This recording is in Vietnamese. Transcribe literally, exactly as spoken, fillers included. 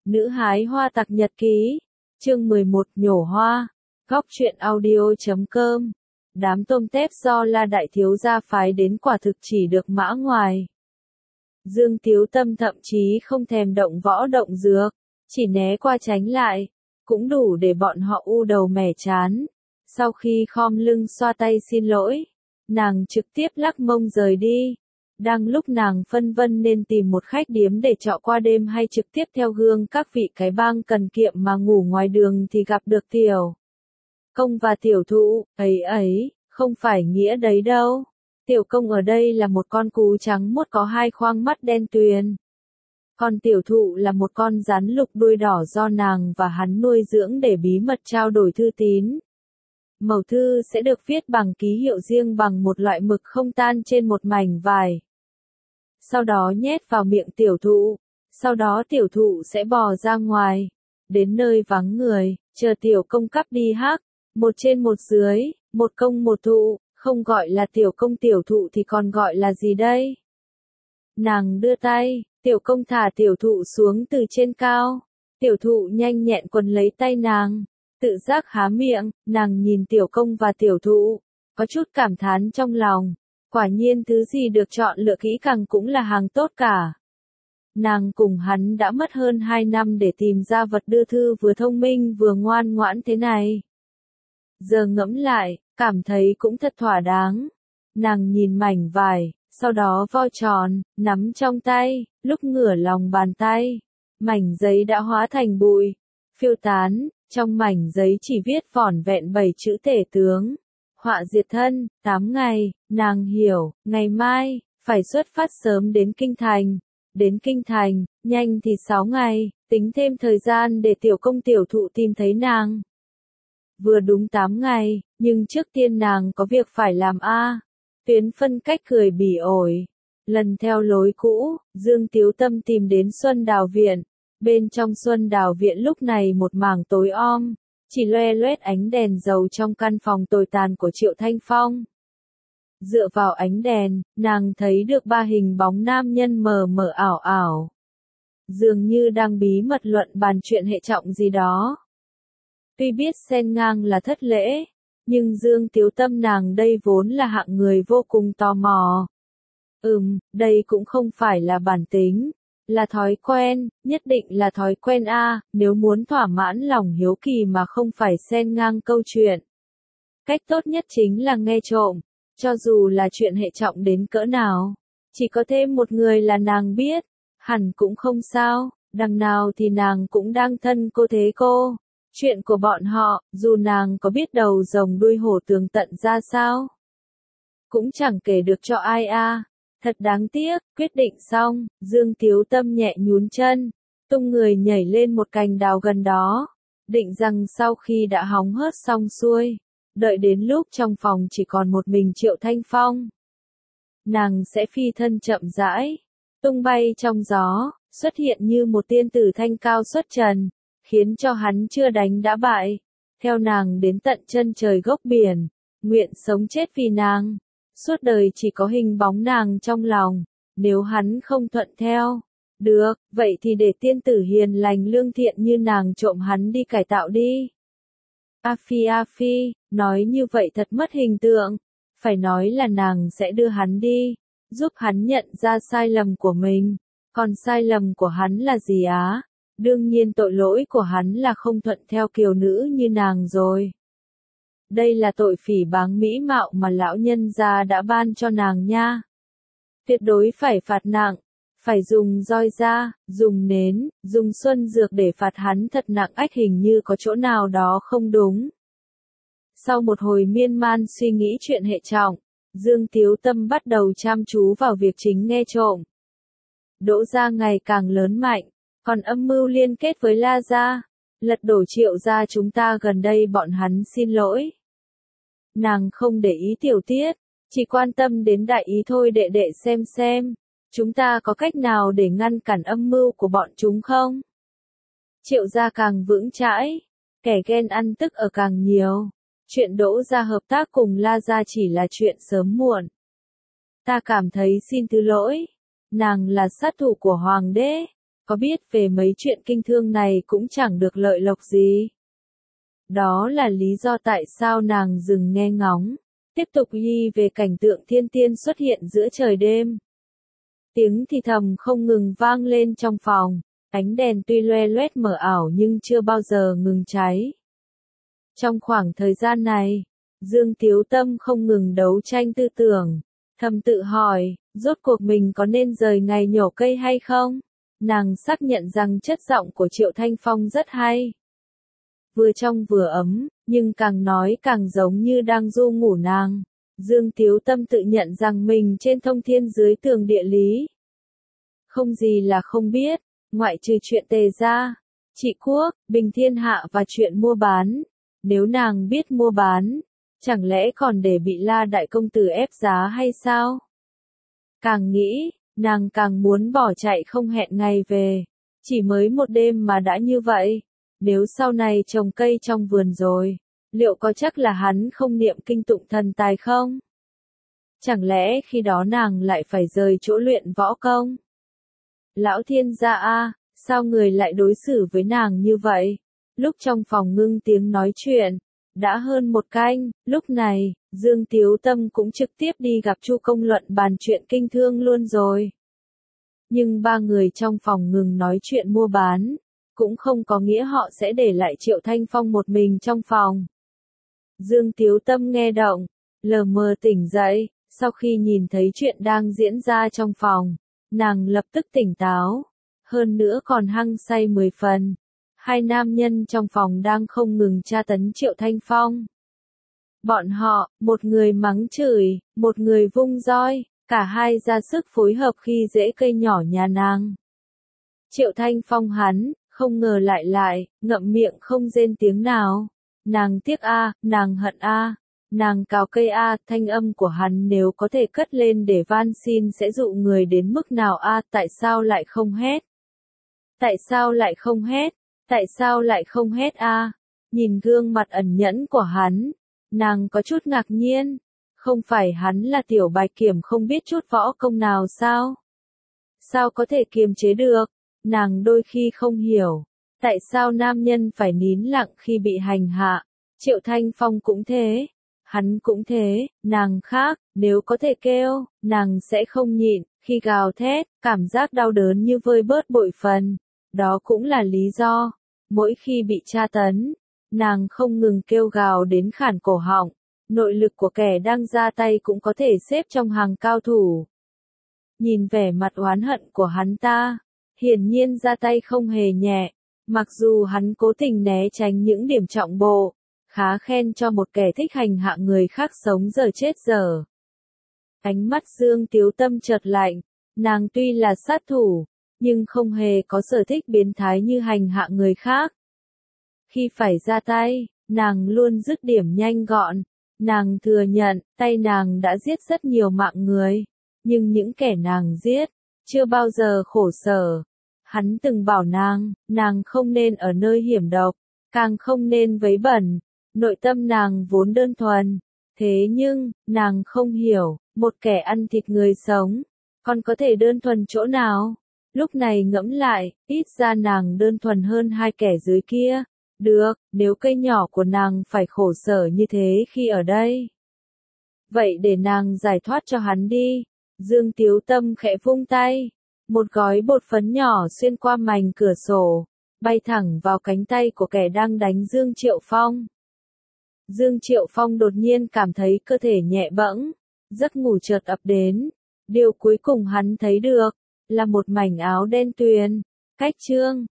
Nữ hái hoa tặc nhật ký, chương mười một nhổ hoa, góc truyện audio chấm com. Đám tôm tép do La Đại Thiếu gia phái đến quả thực chỉ được mã ngoài. Dương Tiếu Tâm thậm chí không thèm động võ động dược, chỉ né qua tránh lại, cũng đủ để bọn họ u đầu mẻ chán. Sau khi khom lưng xoa tay xin lỗi, nàng trực tiếp lắc mông rời đi. Đang lúc nàng phân vân nên tìm một khách điếm để trọ qua đêm hay trực tiếp theo gương các vị cái bang cần kiệm mà ngủ ngoài đường thì gặp được Tiểu Công và Tiểu Thụ, ấy ấy, không phải nghĩa đấy đâu. Tiểu Công ở đây là một con cú trắng muốt có hai khoang mắt đen tuyền. Còn Tiểu Thụ là một con rắn lục đuôi đỏ do nàng và hắn nuôi dưỡng để bí mật trao đổi thư tín. Mẩu thư sẽ được viết bằng ký hiệu riêng bằng một loại mực không tan trên một mảnh vải. Sau đó nhét vào miệng Tiểu Thụ, sau đó Tiểu Thụ sẽ bò ra ngoài, đến nơi vắng người, chờ Tiểu Công cắp đi hắc, một trên một dưới, một công một thụ, không gọi là Tiểu Công Tiểu Thụ thì còn gọi là gì đây? Nàng đưa tay, Tiểu Công thả Tiểu Thụ xuống từ trên cao, Tiểu Thụ nhanh nhẹn quấn lấy tay nàng, tự giác há miệng, nàng nhìn Tiểu Công và Tiểu Thụ, có chút cảm thán trong lòng. Quả nhiên thứ gì được chọn lựa kỹ càng cũng là hàng tốt cả. Nàng cùng hắn đã mất hơn hai năm để tìm ra vật đưa thư vừa thông minh vừa ngoan ngoãn thế này. Giờ ngẫm lại, cảm thấy cũng thật thỏa đáng. Nàng nhìn mảnh vải, sau đó vo tròn, nắm trong tay, lúc ngửa lòng bàn tay. Mảnh giấy đã hóa thành bụi, phiêu tán, trong mảnh giấy chỉ viết vỏn vẹn bảy chữ tể tướng. Họa diệt thân, tám ngày, nàng hiểu, ngày mai, phải xuất phát sớm đến Kinh Thành. Đến Kinh Thành, nhanh thì sáu ngày, tính thêm thời gian để Tiểu Công Tiểu Thụ tìm thấy nàng. Vừa đúng tám ngày, nhưng trước tiên nàng có việc phải làm a. À. Tuyến phân cách cười bỉ ổi. Lần theo lối cũ, Dương Tiếu Tâm tìm đến Xuân Đào Viện. Bên trong Xuân Đào Viện lúc này một mảng tối om. Chỉ loe loét ánh đèn dầu trong căn phòng tồi tàn của Triệu Thanh Phong. Dựa vào ánh đèn, nàng thấy được ba hình bóng nam nhân mờ mờ ảo ảo. Dường như đang bí mật luận bàn chuyện hệ trọng gì đó. Tuy biết xen ngang là thất lễ, nhưng Dương Tiếu Tâm nàng đây vốn là hạng người vô cùng tò mò. Ừm, đây cũng không phải là bản tính. Là thói quen, nhất định là thói quen a, à, nếu muốn thỏa mãn lòng hiếu kỳ mà không phải xen ngang câu chuyện. Cách tốt nhất chính là nghe trộm, cho dù là chuyện hệ trọng đến cỡ nào, chỉ có thêm một người là nàng biết, hẳn cũng không sao, đằng nào thì nàng cũng đang thân cô thế cô. Chuyện của bọn họ, dù nàng có biết đầu rồng đuôi hổ tường tận ra sao, cũng chẳng kể được cho ai a. À. Thật đáng tiếc, quyết định xong, Dương Tiếu Tâm nhẹ nhún chân, tung người nhảy lên một cành đào gần đó, định rằng sau khi đã hóng hớt xong xuôi, đợi đến lúc trong phòng chỉ còn một mình Triệu Thanh Phong. Nàng sẽ phi thân chậm rãi, tung bay trong gió, xuất hiện như một tiên tử thanh cao xuất trần, khiến cho hắn chưa đánh đã bại, theo nàng đến tận chân trời gốc biển, nguyện sống chết vì nàng. Suốt đời chỉ có hình bóng nàng trong lòng, nếu hắn không thuận theo. Được, vậy thì để tiên tử hiền lành lương thiện như nàng trộm hắn đi cải tạo đi. A phi a phi, nói như vậy thật mất hình tượng. Phải nói là nàng sẽ đưa hắn đi, giúp hắn nhận ra sai lầm của mình. Còn sai lầm của hắn là gì á? Đương nhiên tội lỗi của hắn là không thuận theo kiều nữ như nàng rồi. Đây là tội phỉ báng mỹ mạo mà lão nhân gia đã ban cho nàng nha. Tuyệt đối phải phạt nặng, phải dùng roi da, dùng nến, dùng xuân dược để phạt hắn thật nặng, ách hình như có chỗ nào đó không đúng. Sau một hồi miên man suy nghĩ chuyện hệ trọng, Dương Tiếu Tâm bắt đầu chăm chú vào việc chính nghe trộm. Đỗ gia ngày càng lớn mạnh, còn âm mưu liên kết với La gia, lật đổ Triệu gia chúng ta gần đây bọn hắn xin lỗi. Nàng không để ý tiểu tiết, chỉ quan tâm đến đại ý thôi. Đệ đệ xem xem, chúng ta có cách nào để ngăn cản âm mưu của bọn chúng không? Triệu gia càng vững chãi, kẻ ghen ăn tức ở càng nhiều. Chuyện Đỗ gia hợp tác cùng La gia chỉ là chuyện sớm muộn. Ta cảm thấy xin thứ lỗi, nàng là sát thủ của hoàng đế, có biết về mấy chuyện kinh thương này cũng chẳng được lợi lộc gì. Đó là lý do tại sao nàng dừng nghe ngóng, tiếp tục ghi về cảnh tượng thiên tiên xuất hiện giữa trời đêm. Tiếng thì thầm không ngừng vang lên trong phòng, ánh đèn tuy loe loét mờ ảo nhưng chưa bao giờ ngừng cháy. Trong khoảng thời gian này, Dương Tiếu Tâm không ngừng đấu tranh tư tưởng, thầm tự hỏi, rốt cuộc mình có nên rời ngày nhổ cây hay không? Nàng xác nhận rằng chất giọng của Triệu Thanh Phong rất hay. Vừa trong vừa ấm, nhưng càng nói càng giống như đang ru ngủ nàng. Dương Tiếu Tâm tự nhận rằng mình trên thông thiên dưới tường địa lý. Không gì là không biết, ngoại trừ chuyện Tề gia, Trị quốc, bình thiên hạ và chuyện mua bán. Nếu nàng biết mua bán, chẳng lẽ còn để bị La đại công tử ép giá hay sao? Càng nghĩ, nàng càng muốn bỏ chạy không hẹn ngày về. Chỉ mới một đêm mà đã như vậy. Nếu sau này trồng cây trong vườn rồi, liệu có chắc là hắn không niệm kinh tụng thần tài không? Chẳng lẽ khi đó nàng lại phải rời chỗ luyện võ công? Lão thiên gia a, sao người lại đối xử với nàng như vậy? Lúc trong phòng ngưng tiếng nói chuyện, đã hơn một canh, lúc này, Dương Tiếu Tâm cũng trực tiếp đi gặp Chu Công luận bàn chuyện kinh thương luôn rồi. Nhưng ba người trong phòng ngừng nói chuyện mua bán, cũng không có nghĩa họ sẽ để lại Triệu Thanh Phong một mình trong phòng. Dương Tiếu Tâm nghe động, lờ mờ tỉnh dậy, sau khi nhìn thấy chuyện đang diễn ra trong phòng, nàng lập tức tỉnh táo, hơn nữa còn hăng say mười phần. Hai nam nhân trong phòng đang không ngừng tra tấn Triệu Thanh Phong. Bọn họ, một người mắng chửi, một người vung roi, cả hai ra sức phối hợp khi dễ cây nhỏ nhà nàng. Triệu Thanh Phong hắn, không ngờ lại lại, ngậm miệng không rên tiếng nào. Nàng tiếc a, nàng hận a, nàng cào cây a, thanh âm của hắn nếu có thể cất lên để van xin sẽ dụ người đến mức nào a, tại sao lại không hét? Tại sao lại không hét? Tại sao lại không hét a? Nhìn gương mặt ẩn nhẫn của hắn, nàng có chút ngạc nhiên. Không phải hắn là tiểu bạch kiểm không biết chút võ công nào sao? Sao có thể kiềm chế được? Nàng đôi khi không hiểu. Tại sao nam nhân phải nín lặng khi bị hành hạ? Triệu Thanh Phong cũng thế. Hắn cũng thế, nàng khác, nếu có thể kêu, nàng sẽ không nhịn. Khi gào thét, cảm giác đau đớn như vơi bớt bội phần. Đó cũng là lý do. Mỗi khi bị tra tấn, nàng không ngừng kêu gào đến khản cổ họng. Nội lực của kẻ đang ra tay cũng có thể xếp trong hàng cao thủ. Nhìn vẻ mặt oán hận của hắn ta, hiển nhiên ra tay không hề nhẹ, mặc dù hắn cố tình né tránh những điểm trọng bộ, khá khen cho một kẻ thích hành hạ người khác sống giờ chết giờ. Ánh mắt Dương Tiếu Tâm chợt lạnh, nàng tuy là sát thủ, nhưng không hề có sở thích biến thái như hành hạ người khác. Khi phải ra tay, nàng luôn dứt điểm nhanh gọn. Nàng thừa nhận, tay nàng đã giết rất nhiều mạng người, nhưng những kẻ nàng giết, chưa bao giờ khổ sở. Hắn từng bảo nàng, nàng không nên ở nơi hiểm độc, càng không nên vấy bẩn, nội tâm nàng vốn đơn thuần. Thế nhưng, nàng không hiểu, một kẻ ăn thịt người sống, còn có thể đơn thuần chỗ nào? Lúc này ngẫm lại, ít ra nàng đơn thuần hơn hai kẻ dưới kia. Được, nếu cây nhỏ của nàng phải khổ sở như thế khi ở đây. Vậy để nàng giải thoát cho hắn đi. Dương Tiếu Tâm khẽ vung tay. Một gói bột phấn nhỏ xuyên qua mảnh cửa sổ, bay thẳng vào cánh tay của kẻ đang đánh Dương Triệu Phong. Dương Triệu Phong đột nhiên cảm thấy cơ thể nhẹ bẫng, giấc ngủ chợt ập đến. Điều cuối cùng hắn thấy được, là một mảnh áo đen tuyền. Cách chương